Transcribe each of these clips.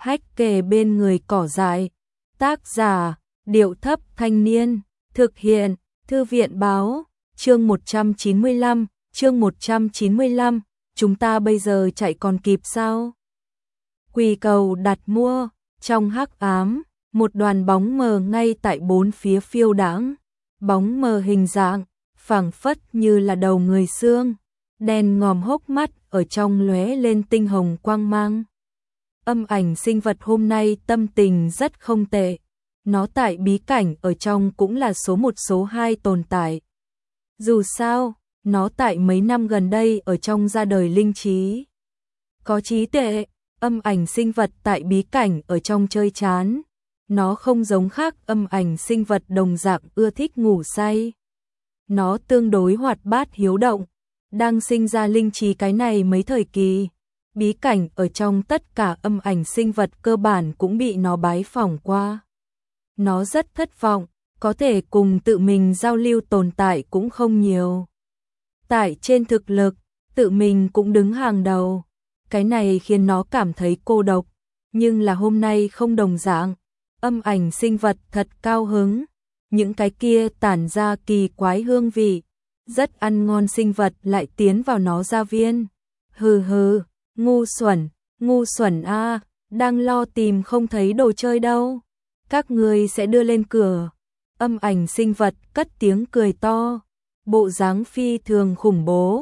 hách kề bên người cỏ dại. Tác giả, Điệu Thấp Thanh Niên, thực hiện, Thư viện báo, chương 195, chúng ta bây giờ chạy còn kịp sao? Quỳ cầu đặt mua, trong hắc ám, một đoàn bóng mờ ngay tại bốn phía phiêu đãng, bóng mờ hình dạng, phảng phất như là đầu người xương, đen ngòm hốc mắt ở trong lóe lên tinh hồng quang mang. Âm ảnh sinh vật hôm nay tâm tình rất không tệ, nó tại bí cảnh ở trong cũng là số 1 số 2 tồn tại. Dù sao, nó tại mấy năm gần đây ở trong ra đời linh trí. Có trí tuệ, âm ảnh sinh vật tại bí cảnh ở trong chơi chán. Nó không giống khác âm ảnh sinh vật đồng dạng ưa thích ngủ say. Nó tương đối hoạt bát hiếu động, đang sinh ra linh trí cái này mấy thời kỳ. Bí cảnh ở trong tất cả âm ảnh sinh vật cơ bản cũng bị nó bái phỏng qua. Nó rất thất vọng, có thể cùng tự mình giao lưu tồn tại cũng không nhiều. Tại trên thực lực, tự mình cũng đứng hàng đầu. Cái này khiến nó cảm thấy cô độc, nhưng là hôm nay không đồng dạng. Âm ảnh sinh vật thật cao hứng, những cái kia tản ra kỳ quái hương vị, rất ăn ngon sinh vật lại tiến vào nó gia viên. Hừ hừ, ngu xuẩn a, đang lo tìm không thấy đồ chơi đâu. Các ngươi sẽ đưa lên cửa. Âm ảnh sinh vật cất tiếng cười to, bộ dáng phi thường khủng bố.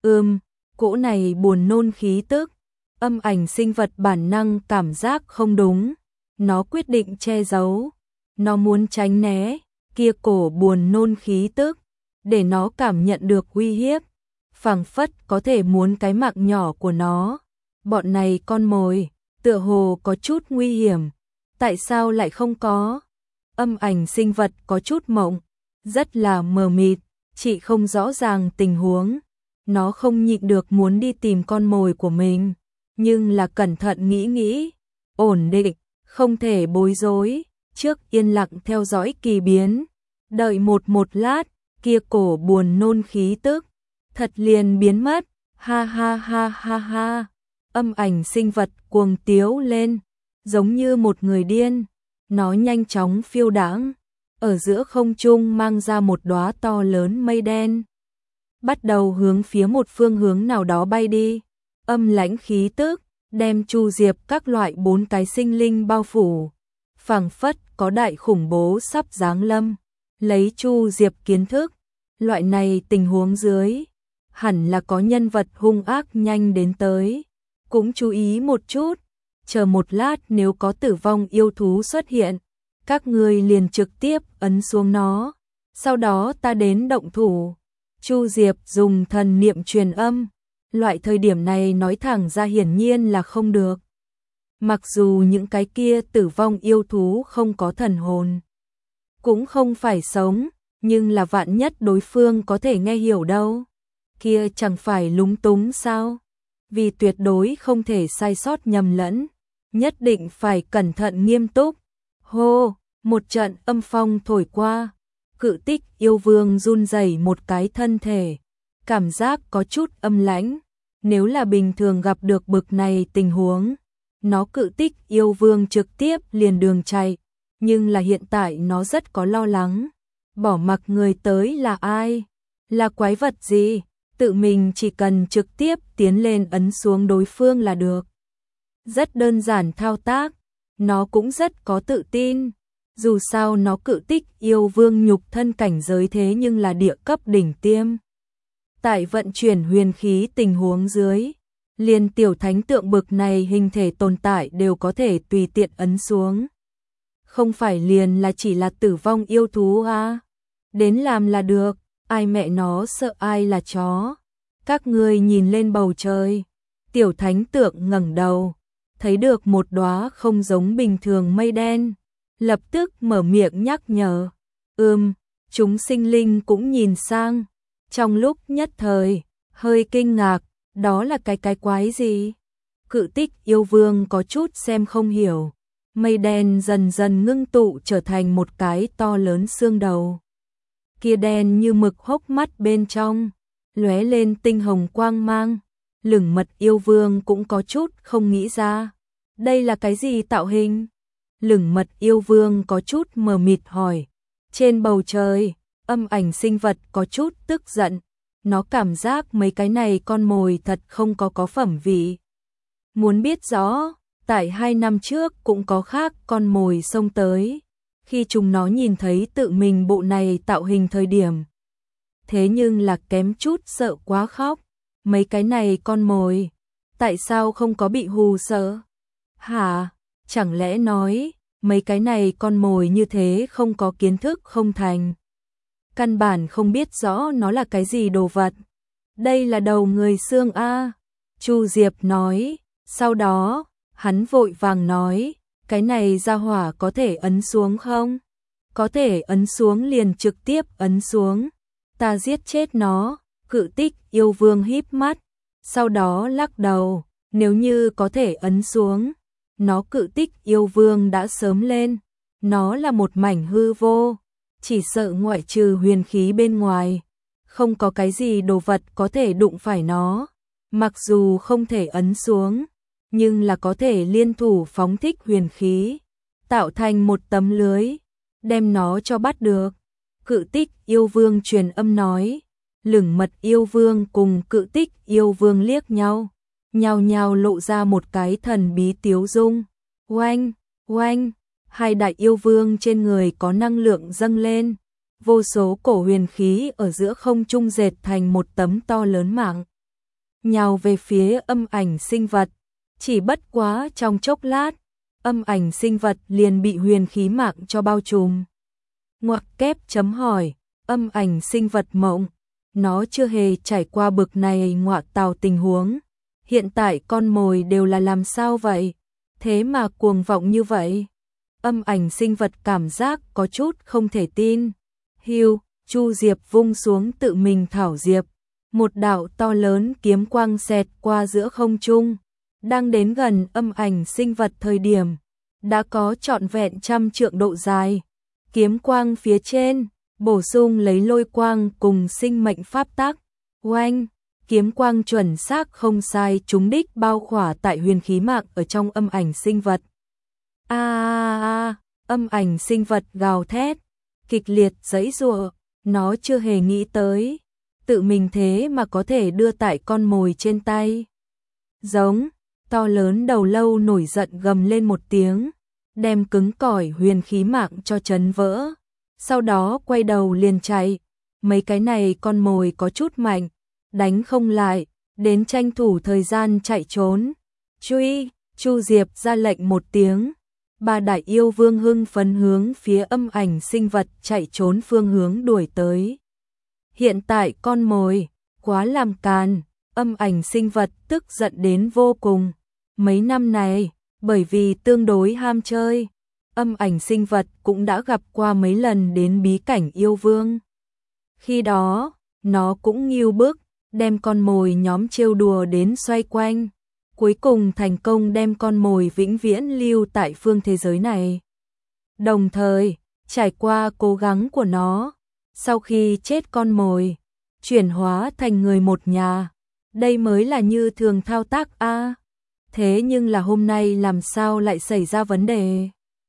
Cỗ này buồn nôn khí tức. Âm ảnh sinh vật bản năng cảm giác không đúng, nó quyết định che giấu, nó muốn tránh né kia cổ buồn nôn khí tức, để nó cảm nhận được uy hiếp, phảng phất có thể muốn cái mạng nhỏ của nó. Bọn này con mồi, tựa hồ có chút nguy hiểm, tại sao lại không có? Âm ảnh sinh vật có chút mộng, rất là mờ mịt, chị không rõ ràng tình huống, nó không nhịn được muốn đi tìm con mồi của mình. Nhưng là cẩn thận nghĩ, ổn định, không thể bối rối, trước yên lặng theo dõi kỳ biến, đợi một lát, kia cổ buồn nôn khí tức, thật liền biến mất, ha ha ha ha ha, âm ảnh sinh vật cuồng tiếu lên, giống như một người điên, nó nhanh chóng phiêu đãng, ở giữa không trung mang ra một đóa to lớn mây đen, bắt đầu hướng phía một phương hướng nào đó bay đi. Âm lãnh khí tức đem Chu Diệp các loại 4 cái sinh linh bao phủ, phảng phất có đại khủng bố sắp giáng lâm. Lấy Chu Diệp kiến thức, loại này tình huống dưới, hẳn là có nhân vật hung ác nhanh đến tới. Cũng chú ý một chút, chờ một lát nếu có tử vong yêu thú xuất hiện, các ngươi liền trực tiếp ấn xuống nó, sau đó ta đến động thủ. Chu Diệp dùng thần niệm truyền âm. Loại thời điểm này nói thẳng ra hiển nhiên là không được. Mặc dù những cái kia tử vong yêu thú không có thần hồn, cũng không phải sống, nhưng là vạn nhất đối phương có thể nghe hiểu đâu. Kia chẳng phải lúng túng sao? Vì tuyệt đối không thể sai sót nhầm lẫn, nhất định phải cẩn thận nghiêm túc. Hô, một trận âm phong thổi qua, Cự Tích yêu vương run rẩy một cái thân thể. Cảm giác có chút âm lãnh, nếu là bình thường gặp được bực này tình huống, nó Cự Tích yêu vương trực tiếp liền đường chạy, nhưng là hiện tại nó rất có lo lắng, bỏ mặc người tới là ai, là quái vật gì, tự mình chỉ cần trực tiếp tiến lên ấn xuống đối phương là được. Rất đơn giản thao tác, nó cũng rất có tự tin, dù sao nó Cự Tích yêu vương nhục thân cảnh giới thế nhưng là địa cấp đỉnh tiêm. Tại vận chuyển huyền khí tình huống dưới, liền tiểu thánh tượng bực này hình thể tồn tại đều có thể tùy tiện ấn xuống. Không phải liền là chỉ là tử vong yêu thú à? Đến làm là được, ai mẹ nó sợ ai là chó. Các ngươi nhìn lên bầu trời, tiểu thánh tượng ngẩng đầu, thấy được một đóa không giống bình thường mây đen, lập tức mở miệng nhắc nhở. Chúng sinh linh cũng nhìn sang. Trong lúc nhất thời, hơi kinh ngạc, đó là cái quái gì? Cự Tích yêu vương có chút xem không hiểu. Mây đen dần dần ngưng tụ trở thành một cái to lớn xương đầu. Kia đen như mực hốc mắt bên trong, lóe lên tinh hồng quang mang. Lửng Mật yêu vương cũng có chút không nghĩ ra. Đây là cái gì tạo hình? Lửng mật yêu vương có chút mờ mịt hỏi. Trên bầu trời, âm ảnh sinh vật có chút tức giận. Nó cảm giác mấy cái này con mồi thật không có phẩm vị. Muốn biết rõ, tại 2 năm trước cũng có khác con mồi xông tới. Khi chúng nó nhìn thấy tự mình bộ này tạo hình thời điểm. Thế nhưng là kém chút sợ quá khóc. Mấy cái này con mồi, tại sao không có bị hù sợ? Hả? Chẳng lẽ nói, mấy cái này con mồi như thế không có kiến thức không thành? Căn bản không biết rõ nó là cái gì đồ vật. Đây là đầu người xương a. Chu Diệp nói, sau đó, hắn vội vàng nói, cái này ra hỏa có thể ấn xuống không? Có thể ấn xuống liền trực tiếp ấn xuống. Ta giết chết nó. Cự tích yêu vương híp mắt, sau đó lắc đầu, nếu như có thể ấn xuống, nó cự tích yêu vương đã sớm lên, nó là một mảnh hư vô, chỉ sợ ngoại trừ huyền khí bên ngoài, không có cái gì đồ vật có thể đụng phải nó, mặc dù không thể ấn xuống, nhưng là có thể liên thủ phóng thích huyền khí, tạo thành một tấm lưới, đem nó cho bắt được. Cự tích yêu vương truyền âm nói. Lửng mật yêu vương cùng cự tích yêu vương liếc nhau, nhao nhao lộ ra một cái thần bí tiếu dung. Oanh, oanh, hai đại yêu vương trên người có năng lượng dâng lên, vô số cổ huyền khí ở giữa không trung dệt thành một tấm to lớn mạng. Nhào về phía âm ảnh sinh vật, chỉ bất quá trong chốc lát, âm ảnh sinh vật liền bị huyền khí mạng cho bao trùm. Ngoặc kép chấm hỏi, âm ảnh sinh vật mộng. Nó chưa hề trải qua bực này ngọa tào tình huống. Hiện tại con mồi đều là làm sao vậy? Thế mà cuồng vọng như vậy? Âm ảnh sinh vật cảm giác có chút không thể tin. Hiu, Chu Diệp vung xuống tự mình thảo diệp. Một đạo to lớn kiếm quang xẹt qua giữa không trung. Đang đến gần âm ảnh sinh vật thời điểm. Đã có trọn vẹn 100 trượng độ dài. Kiếm quang phía trên. Bổ sung lấy lôi quang cùng sinh mệnh pháp tắc. Oanh, kiếm quang chuẩn xác không sai trúng đích bao khỏa tại huyền khí mạng ở trong âm ảnh sinh vật. Âm ảnh sinh vật gào thét, kịch liệt giãy giụa, nó chưa hề nghĩ tới, tự mình thế mà có thể đưa tại con mồi trên tay. Giống, to lớn đầu lâu nổi giận gầm lên một tiếng, đem cứng cỏi huyền khí mạng cho chấn vỡ. Sau đó quay đầu liền chạy, mấy cái này con mồi có chút mạnh, đánh không lại, đến tranh thủ thời gian chạy trốn. Truy, Chu Diệp ra lệnh một tiếng, ba đại yêu vương hưng phấn hướng phía âm ảnh sinh vật chạy trốn phương hướng đuổi tới. Hiện tại con mồi, quá làm càn, âm ảnh sinh vật tức giận đến vô cùng. Mấy năm này, bởi vì tương đối ham chơi, âm ảnh sinh vật cũng đã gặp qua mấy lần đến bí cảnh yêu vương. Khi đó, nó cũng nghiêu bức, đem con mồi nhóm trêu đùa đến xoay quanh. Cuối cùng thành công đem con mồi vĩnh viễn lưu tại phương thế giới này. Đồng thời, trải qua cố gắng của nó, sau khi chết con mồi, chuyển hóa thành người một nhà. Đây mới là như thường thao tác a. Thế nhưng là hôm nay làm sao lại xảy ra vấn đề?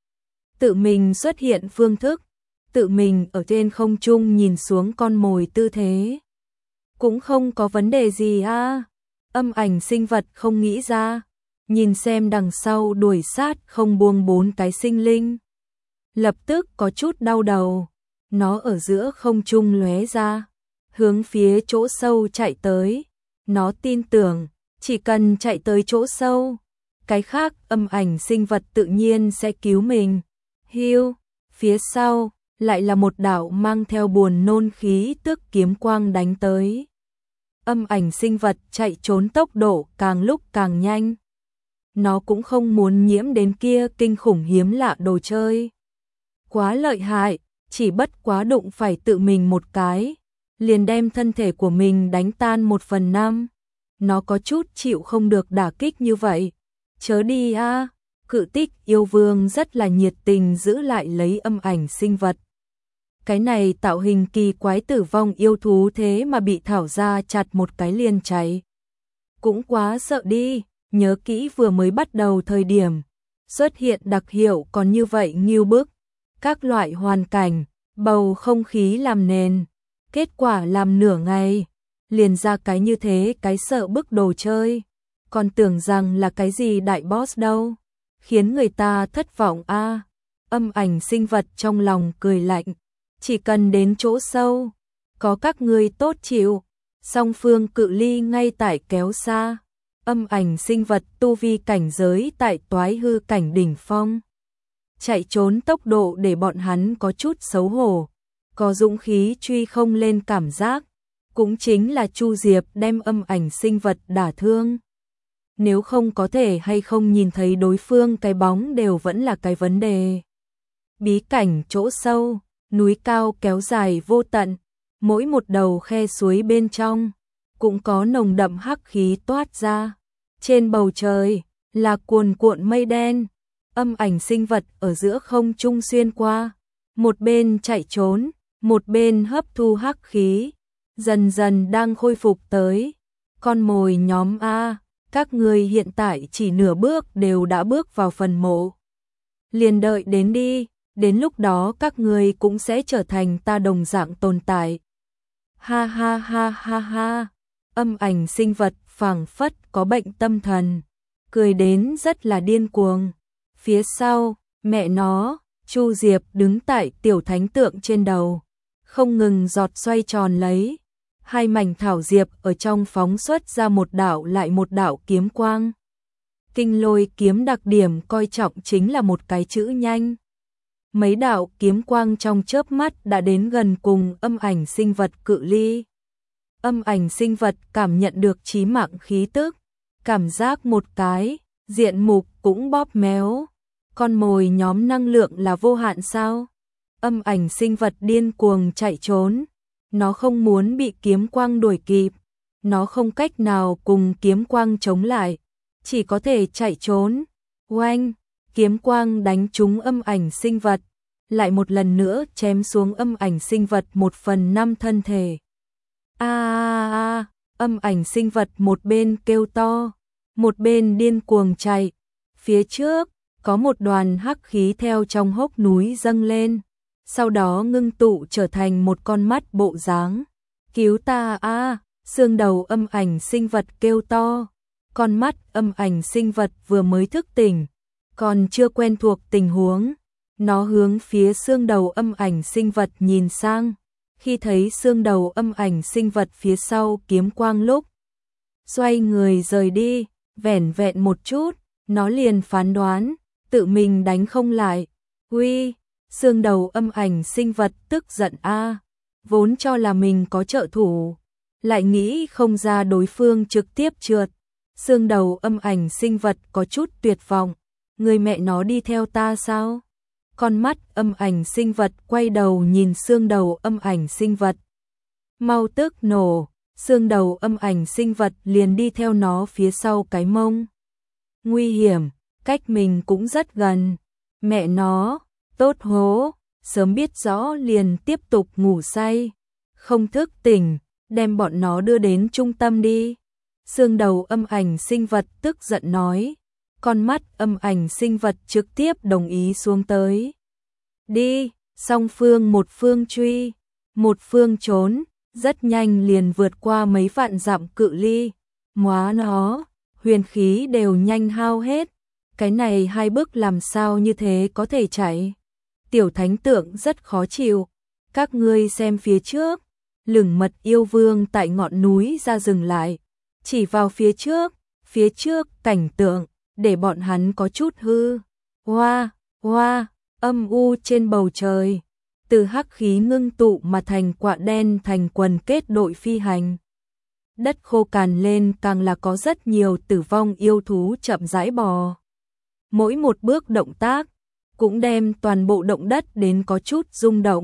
Tự mình xuất hiện phương thức, tự mình ở trên không trung nhìn xuống con mồi tư thế. Cũng không có vấn đề gì a. Âm ảnh sinh vật không nghĩ ra, nhìn xem đằng sau đuổi sát không buông 4 cái sinh linh. Lập tức có chút đau đầu, nó ở giữa không trung lóe ra, hướng phía chỗ sâu chạy tới. Nó tin tưởng, chỉ cần chạy tới chỗ sâu, cái khác âm ảnh sinh vật tự nhiên sẽ cứu mình. Hiu, phía sau, lại là một đạo mang theo buồn nôn khí tức kiếm quang đánh tới. Âm ảnh sinh vật chạy trốn tốc độ càng lúc càng nhanh. Nó cũng không muốn nhiễm đến kia kinh khủng hiếm lạ đồ chơi. Quá lợi hại, chỉ bất quá đụng phải tự mình một cái, liền đem thân thể của mình đánh tan 1/5. Nó có chút chịu không được đả kích như vậy. Chớ đi a. Cự tích yêu vương rất là nhiệt tình giữ lại lấy âm ảnh sinh vật. Cái này tạo hình kỳ quái tử vong yêu thú thế mà bị thảo ra chặt một cái liền cháy. Cũng quá sợ đi, nhớ kỹ vừa mới bắt đầu thời điểm xuất hiện đặc hiệu còn như vậy ngưu bức, các loại hoàn cảnh, bầu không khí làm nền, kết quả làm nửa ngày, liền ra cái như thế, cái sợ bức đồ chơi, còn tưởng rằng là cái gì đại boss đâu, khiến người ta thất vọng a. Âm ảnh sinh vật trong lòng cười lạnh, chỉ cần đến chỗ sâu, có các ngươi tốt chịu, song phương cự ly ngay tại kéo xa. Âm ảnh sinh vật tu vi cảnh giới tại toái hư cảnh đỉnh phong. Chạy trốn tốc độ để bọn hắn có chút xấu hổ, có dũng khí truy không lên cảm giác, cũng chính là Chu Diệp đem âm ảnh sinh vật đả thương. Nếu không có thể hay không nhìn thấy đối phương cái bóng đều vẫn là cái vấn đề. Bí cảnh chỗ sâu, núi cao kéo dài vô tận, mỗi một đầu khe suối bên trong cũng có nồng đậm hắc khí toát ra. Trên bầu trời là cuồn cuộn mây đen, âm ảnh sinh vật ở giữa không trung xuyên qua, một bên chạy trốn, một bên hấp thu hắc khí, dần dần đang khôi phục tới. Con mồi nhóm A, các ngươi hiện tại chỉ nửa bước đều đã bước vào phần mộ. Liền đợi đến đi, đến lúc đó các ngươi cũng sẽ trở thành ta đồng dạng tồn tại. Ha ha ha ha ha, âm ảnh sinh vật phảng phất có bệnh tâm thần, cười đến rất là điên cuồng. Phía sau, mẹ nó, Chu Diệp đứng tại tiểu thánh tượng trên đầu, không ngừng giọt xoay tròn lấy. Hai mảnh thảo diệp ở trong phóng xuất ra một đạo lại một đạo kiếm quang. Kinh lôi kiếm đặc điểm coi trọng chính là một cái chữ nhanh. Mấy đạo kiếm quang trong chớp mắt đã đến gần cùng âm ảnh sinh vật cự ly. Âm ảnh sinh vật cảm nhận được chí mạng khí tức, cảm giác một cái, diện mục cũng bóp méo. Con mồi nhóm năng lượng là vô hạn sao? Âm ảnh sinh vật điên cuồng chạy trốn. Nó không muốn bị kiếm quang đuổi kịp, nó không cách nào cùng kiếm quang chống lại, chỉ có thể chạy trốn. Oanh, kiếm quang đánh trúng âm ảnh sinh vật, lại một lần nữa chém xuống âm ảnh sinh vật 1/5 thân thể. Âm ảnh sinh vật một bên kêu to, một bên điên cuồng chạy. Phía trước, có một đoàn hắc khí theo trong hốc núi dâng lên, sau đó ngưng tụ trở thành một con mắt bộ dáng. Cứu ta a! Xương đầu âm ảnh sinh vật kêu to. Con mắt âm ảnh sinh vật vừa mới thức tỉnh, còn chưa quen thuộc tình huống. Nó hướng phía xương đầu âm ảnh sinh vật nhìn sang. Khi thấy xương đầu âm ảnh sinh vật phía sau kiếm quang lúc, xoay người rời đi, vẻn vẹn một chút, nó liền phán đoán, tự mình đánh không lại. Uy! Xương đầu âm ảnh sinh vật tức giận a, vốn cho là mình có trợ thủ, lại nghĩ không ra đối phương trực tiếp trượt. Xương đầu âm ảnh sinh vật có chút tuyệt vọng, người mẹ nó đi theo ta sao? Con mắt âm ảnh sinh vật quay đầu nhìn xương đầu âm ảnh sinh vật. Mau tức nổ, xương đầu âm ảnh sinh vật liền đi theo nó phía sau cái mông. Nguy hiểm, cách mình cũng rất gần. Mẹ nó, tốt hố, sớm biết rõ liền tiếp tục ngủ say. Không thức tỉnh, đem bọn nó đưa đến trung tâm đi. Xương đầu âm ảnh sinh vật tức giận nói. Con mắt âm ảnh sinh vật trực tiếp đồng ý xuống tới. Đi, song phương một phương truy, một phương trốn, rất nhanh liền vượt qua mấy vạn dặm cự ly. Móa nó, huyền khí đều nhanh hao hết. Cái này hai bước làm sao như thế có thể chạy? Tiểu thánh tượng rất khó chịu. Các ngươi xem phía trước, lửng mật yêu vương tại ngọn núi ra dừng lại, chỉ vào phía trước cảnh tượng, để bọn hắn có chút hư. Hoa, hoa, âm u trên bầu trời, từ hắc khí ngưng tụ mà thành quạ đen thành quần kết đội phi hành. Đất khô cằn lên càng là có rất nhiều tử vong yêu thú chậm rãi bò. Mỗi một bước động tác, cũng đem toàn bộ động đất đến có chút rung động.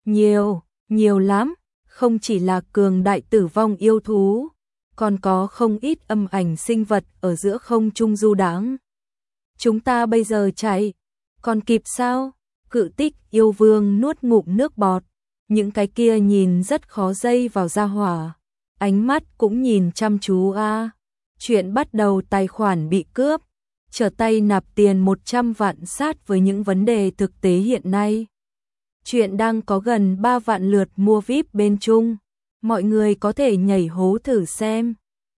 Nhiều lắm, không chỉ là cường đại tử vong yêu thú, còn có không ít âm ảnh sinh vật ở giữa không trung du đãng. Chúng ta bây giờ chạy, còn kịp sao? Cự tích yêu vương nuốt ngụm nước bọt, những cái kia nhìn rất khó dây vào gia hỏa, ánh mắt cũng nhìn chăm chú a. Chuyện bắt đầu tài khoản bị cướp, trở tay nạp tiền 100 vạn sát với những vấn đề thực tế hiện nay. Chuyện đang có gần 3 vạn lượt mua VIP bên Trung. Mọi người có thể nhảy hố thử xem.